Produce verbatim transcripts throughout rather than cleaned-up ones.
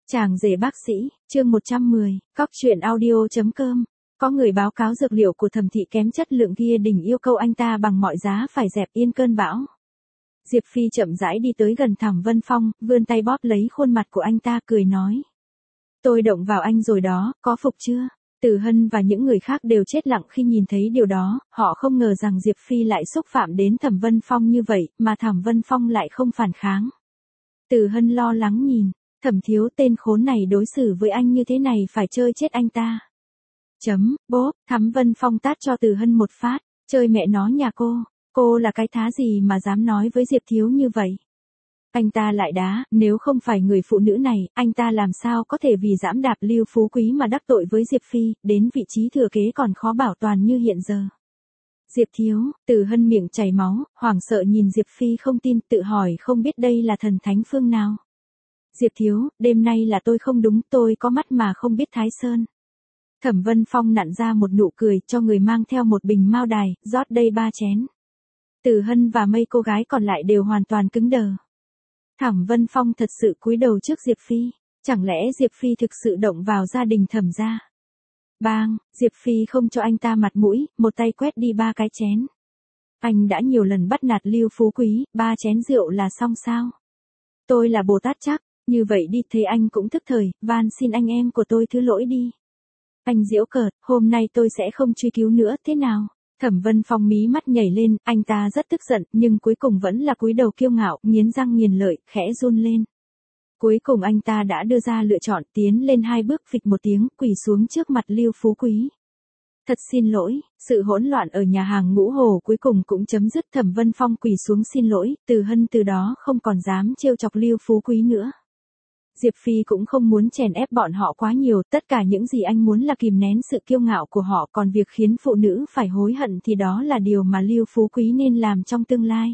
Chàng rể bác sĩ, chương một trăm mười, cóc truyện audio.com. Có người báo cáo dược liệu của Thẩm thị kém chất lượng kia, đình yêu cầu anh ta bằng mọi giá phải dẹp yên cơn bão. Diệp Phi chậm rãi đi tới gần Thẩm Vân Phong, vươn tay bóp lấy khuôn mặt của anh ta, cười nói. Tôi động vào anh rồi đó, có phục chưa? Từ Hân và những người khác đều chết lặng khi nhìn thấy điều đó, họ không ngờ rằng Diệp Phi lại xúc phạm đến Thẩm Vân Phong như vậy, mà Thẩm Vân Phong lại không phản kháng. Từ Hân lo lắng nhìn, Thẩm thiếu, tên khốn này đối xử với anh như thế này, phải chơi chết anh ta. Chấm, bốp, Thẩm Vân Phong tát cho Từ Hân một phát, chơi mẹ nó nhà cô, cô là cái thá gì mà dám nói với Diệp thiếu như vậy. Anh ta lại đá, nếu không phải người phụ nữ này, anh ta làm sao có thể vì giẫm đạp Lưu Phú Quý mà đắc tội với Diệp Phi, đến vị trí thừa kế còn khó bảo toàn như hiện giờ. Diệp thiếu, Từ Hân miệng chảy máu, hoảng sợ nhìn Diệp Phi không tin, tự hỏi không biết đây là thần thánh phương nào. Diệp thiếu, đêm nay là tôi không đúng, tôi có mắt mà không biết Thái Sơn. Thẩm Vân Phong nặn ra một nụ cười, cho người mang theo một bình mao đài, rót đây ba chén. Từ Hân và mấy cô gái còn lại đều hoàn toàn cứng đờ. Thẩm Vân Phong thật sự cúi đầu trước Diệp Phi, chẳng lẽ Diệp Phi thực sự động vào gia đình Thẩm gia? Bang, Diệp Phi không cho anh ta mặt mũi, một tay quét đi ba cái chén. Anh đã nhiều lần bắt nạt Lưu Phú Quý, ba chén rượu là xong sao? Tôi là Bồ Tát chắc, như vậy đi, thấy anh cũng thức thời, van xin anh em của tôi thứ lỗi đi. Anh giễu cợt, hôm nay tôi sẽ không truy cứu nữa, thế nào? Thẩm Vân Phong mí mắt nhảy lên, anh ta rất tức giận, nhưng cuối cùng vẫn là cúi đầu kiêu ngạo, nghiến răng nghiến lợi, khẽ run lên. Cuối cùng anh ta đã đưa ra lựa chọn, tiến lên hai bước, phịch một tiếng, quỳ xuống trước mặt Lưu Phú Quý. Thật xin lỗi, sự hỗn loạn ở nhà hàng Ngũ Hồ cuối cùng cũng chấm dứt. Thẩm Vân Phong quỳ xuống xin lỗi, Từ Hân từ đó không còn dám trêu chọc Lưu Phú Quý nữa. Diệp Phi cũng không muốn chèn ép bọn họ quá nhiều, tất cả những gì anh muốn là kìm nén sự kiêu ngạo của họ, còn việc khiến phụ nữ phải hối hận thì đó là điều mà Lưu Phú Quý nên làm trong tương lai.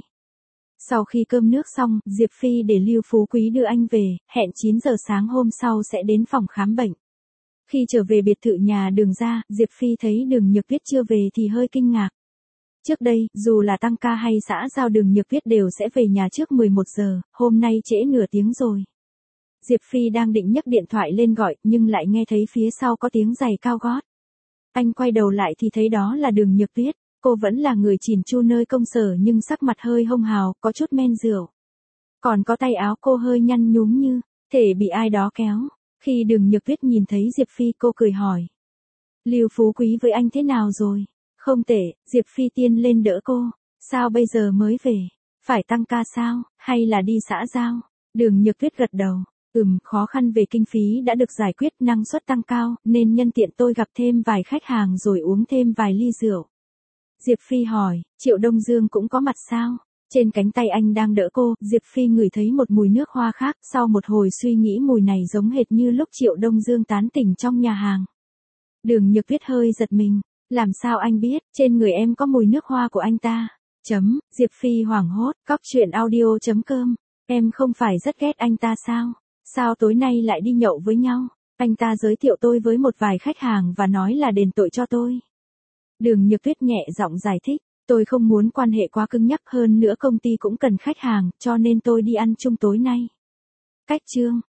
Sau khi cơm nước xong, Diệp Phi để Lưu Phú Quý đưa anh về, hẹn chín giờ sáng hôm sau sẽ đến phòng khám bệnh. Khi trở về biệt thự nhà Đường ra, Diệp Phi thấy Đường Nhược Tuyết chưa về thì hơi kinh ngạc. Trước đây, dù là tăng ca hay xã giao, Đường Nhược Tuyết đều sẽ về nhà trước mười một giờ, hôm nay trễ nửa tiếng rồi. Diệp Phi đang định nhấc điện thoại lên gọi, nhưng lại nghe thấy phía sau có tiếng giày cao gót. Anh quay đầu lại thì thấy đó là Đường Nhược Tuyết, cô vẫn là người chỉn chu nơi công sở nhưng sắc mặt hơi hông hào, có chút men rượu. Còn có tay áo cô hơi nhăn nhúm như thể bị ai đó kéo. Khi Đường Nhược Tuyết nhìn thấy Diệp Phi, cô cười hỏi. Lưu Phú Quý với anh thế nào rồi? Không tệ, Diệp Phi tiên lên đỡ cô. Sao bây giờ mới về? Phải tăng ca sao, hay là đi xã giao? Đường Nhược Tuyết gật đầu. Ừm, khó khăn về kinh phí đã được giải quyết, năng suất tăng cao, nên nhân tiện tôi gặp thêm vài khách hàng rồi uống thêm vài ly rượu. Diệp Phi hỏi, Triệu Đông Dương cũng có mặt sao? Trên cánh tay anh đang đỡ cô, Diệp Phi ngửi thấy một mùi nước hoa khác, sau một hồi suy nghĩ mùi này giống hệt như lúc Triệu Đông Dương tán tỉnh trong nhà hàng. Đường Nhược Tuyết hơi giật mình, làm sao anh biết, trên người em có mùi nước hoa của anh ta? Chấm, Diệp Phi hoảng hốt, cóc truyện audio.com, em không phải rất ghét anh ta sao? Sao tối nay lại đi nhậu với nhau? Anh ta giới thiệu tôi với một vài khách hàng và nói là đền tội cho tôi. Đường Nhược Tuyết nhẹ giọng giải thích, tôi không muốn quan hệ quá cứng nhắc, hơn nữa công ty cũng cần khách hàng, cho nên tôi đi ăn chung tối nay. Cách chương.